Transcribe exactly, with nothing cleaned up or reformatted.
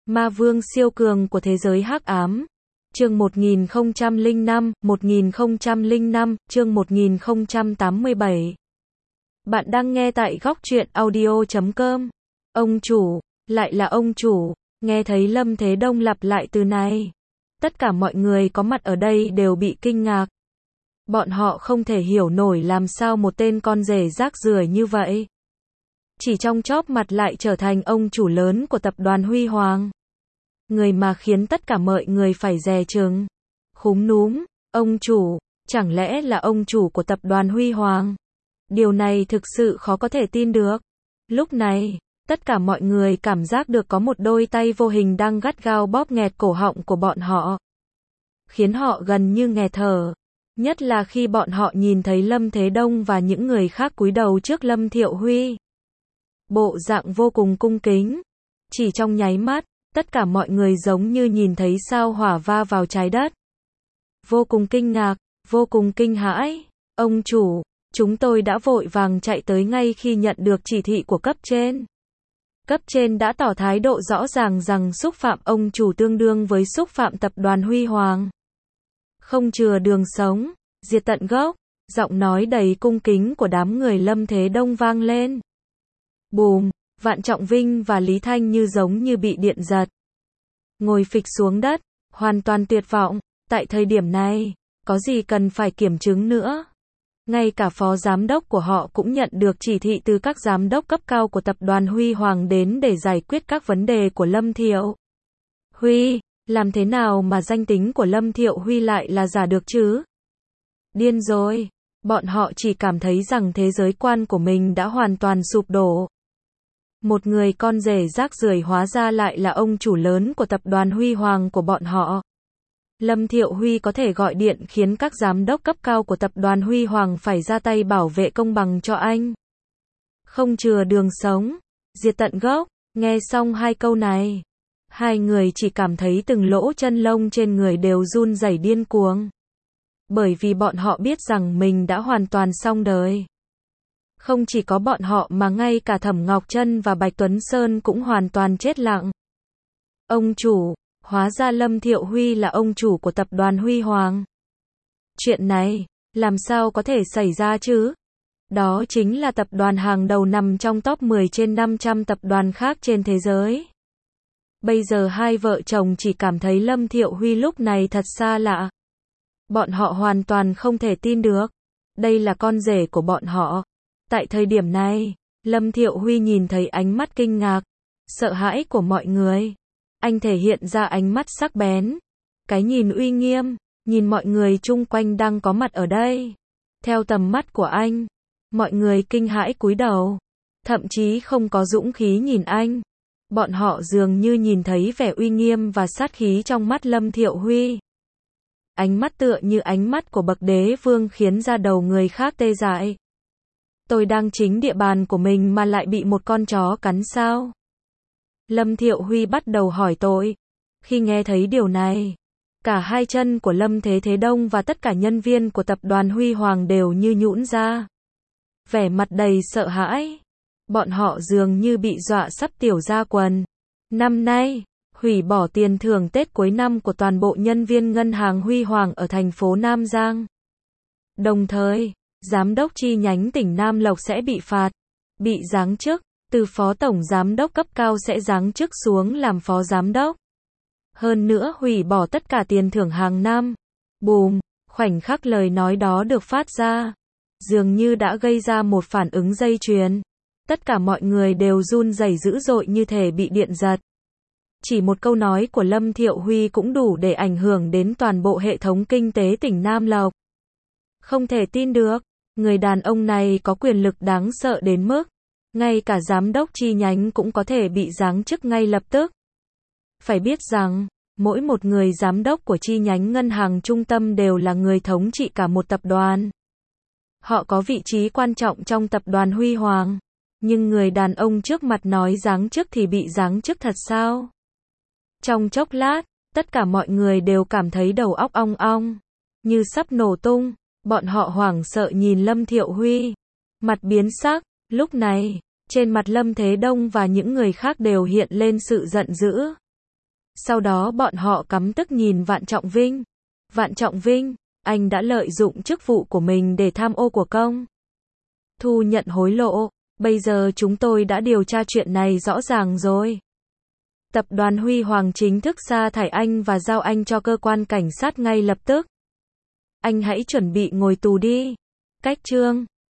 Ma vương siêu cường của thế giới hắc ám. Chương một nghìn không trăm lẻ năm, một nghìn không trăm lẻ năm, chương một nghìn không trăm tám mươi bảy. Bạn đang nghe tại góc truyện audio chấm com. Ông chủ, lại là ông chủ, nghe thấy Lâm Thế Đông lặp lại từ này. Tất cả mọi người có mặt ở đây đều bị kinh ngạc. Bọn họ không thể hiểu nổi làm sao một tên con rể rác rưởi như vậy. Chỉ trong chóp mặt lại trở thành ông chủ lớn của tập đoàn Huy Hoàng. Người mà khiến tất cả mọi người phải dè chừng. Khúm núm, ông chủ, chẳng lẽ là ông chủ của tập đoàn Huy Hoàng? Điều này thực sự khó có thể tin được. Lúc này, tất cả mọi người cảm giác được có một đôi tay vô hình đang gắt gao bóp nghẹt cổ họng của bọn họ. Khiến họ gần như nghẹt thở. Nhất là khi bọn họ nhìn thấy Lâm Thế Đông và những người khác cúi đầu trước Lâm Thiệu Huy. Bộ dạng vô cùng cung kính. Chỉ trong nháy mắt, tất cả mọi người giống như nhìn thấy sao hỏa va vào trái đất. Vô cùng kinh ngạc, vô cùng kinh hãi. Ông chủ, chúng tôi đã vội vàng chạy tới ngay khi nhận được chỉ thị của cấp trên. Cấp trên đã tỏ thái độ rõ ràng rằng xúc phạm ông chủ tương đương với xúc phạm tập đoàn Huy Hoàng. Không chừa đường sống, diệt tận gốc. Giọng nói đầy cung kính của đám người Lâm Thế Đông vang lên. Bùm, Vạn Trọng Vinh và Lý Thanh như giống như bị điện giật. Ngồi phịch xuống đất, hoàn toàn tuyệt vọng. Tại thời điểm này, có gì cần phải kiểm chứng nữa. Ngay cả phó giám đốc của họ cũng nhận được chỉ thị từ các giám đốc cấp cao của tập đoàn Huy Hoàng đến để giải quyết các vấn đề của Lâm Thiệu Huy. Làm thế nào mà danh tính của Lâm Thiệu Huy lại là giả được chứ? Điên rồi. Bọn họ chỉ cảm thấy rằng thế giới quan của mình đã hoàn toàn sụp đổ. Một người con rể rác rưởi hóa ra lại là ông chủ lớn của tập đoàn Huy Hoàng của bọn họ. Lâm Thiệu Huy có thể gọi điện khiến các giám đốc cấp cao của tập đoàn Huy Hoàng phải ra tay bảo vệ công bằng cho anh. Không chừa đường sống, diệt tận gốc. Nghe xong hai câu này, hai người chỉ cảm thấy từng lỗ chân lông trên người đều run rẩy điên cuồng. Bởi vì bọn họ biết rằng mình đã hoàn toàn xong đời. Không chỉ có bọn họ mà ngay cả Thẩm Ngọc Trân và Bạch Tuấn Sơn cũng hoàn toàn chết lặng. Ông chủ, hóa ra Lâm Thiệu Huy là ông chủ của tập đoàn Huy Hoàng. Chuyện này, làm sao có thể xảy ra chứ? Đó chính là tập đoàn hàng đầu nằm trong top mười trên năm trăm tập đoàn khác trên thế giới. Bây giờ hai vợ chồng chỉ cảm thấy Lâm Thiệu Huy lúc này thật xa lạ. Bọn họ hoàn toàn không thể tin được. Đây là con rể của bọn họ. Tại thời điểm này, Lâm Thiệu Huy nhìn thấy ánh mắt kinh ngạc, sợ hãi của mọi người. Anh thể hiện ra ánh mắt sắc bén. Cái nhìn uy nghiêm, nhìn mọi người chung quanh đang có mặt ở đây. Theo tầm mắt của anh, mọi người kinh hãi cúi đầu. Thậm chí không có dũng khí nhìn anh. Bọn họ dường như nhìn thấy vẻ uy nghiêm và sát khí trong mắt Lâm Thiệu Huy. Ánh mắt tựa như ánh mắt của bậc đế vương khiến da đầu người khác tê dại. Tôi đang chính địa bàn của mình mà lại bị một con chó cắn sao? Lâm Thiệu Huy bắt đầu hỏi tội. Khi nghe thấy điều này, cả hai chân của Lâm Thế Thế Đông và tất cả nhân viên của tập đoàn Huy Hoàng đều như nhũn ra. Vẻ mặt đầy sợ hãi. Bọn họ dường như bị dọa sắp tiểu ra quần. Năm nay, hủy bỏ tiền thưởng Tết cuối năm của toàn bộ nhân viên ngân hàng Huy Hoàng ở thành phố Nam Giang. Đồng thời, giám đốc chi nhánh tỉnh Nam Lộc sẽ bị phạt, bị giáng chức, từ phó tổng giám đốc cấp cao sẽ giáng chức xuống làm phó giám đốc. Hơn nữa hủy bỏ tất cả tiền thưởng hàng năm. Bùm, khoảnh khắc lời nói đó được phát ra, dường như đã gây ra một phản ứng dây chuyền. Tất cả mọi người đều run rẩy dữ dội như thể bị điện giật. Chỉ một câu nói của Lâm Thiệu Huy cũng đủ để ảnh hưởng đến toàn bộ hệ thống kinh tế tỉnh Nam Lộc. Không thể tin được, người đàn ông này có quyền lực đáng sợ đến mức, ngay cả giám đốc chi nhánh cũng có thể bị giáng chức ngay lập tức. Phải biết rằng, mỗi một người giám đốc của chi nhánh ngân hàng trung tâm đều là người thống trị cả một tập đoàn. Họ có vị trí quan trọng trong tập đoàn Huy Hoàng. Nhưng người đàn ông trước mặt nói giáng chức thì bị giáng chức thật sao? Trong chốc lát, tất cả mọi người đều cảm thấy đầu óc ong ong, như sắp nổ tung. Bọn họ hoảng sợ nhìn Lâm Thiệu Huy. Mặt biến sắc, lúc này, trên mặt Lâm Thế Đông và những người khác đều hiện lên sự giận dữ. Sau đó bọn họ căm tức nhìn Vạn Trọng Vinh. Vạn Trọng Vinh, anh đã lợi dụng chức vụ của mình để tham ô của công. Thu nhận hối lộ. Bây giờ chúng tôi đã điều tra chuyện này rõ ràng rồi. Tập đoàn Huy Hoàng chính thức sa thải anh và giao anh cho cơ quan cảnh sát ngay lập tức. Anh hãy chuẩn bị ngồi tù đi. Cách chương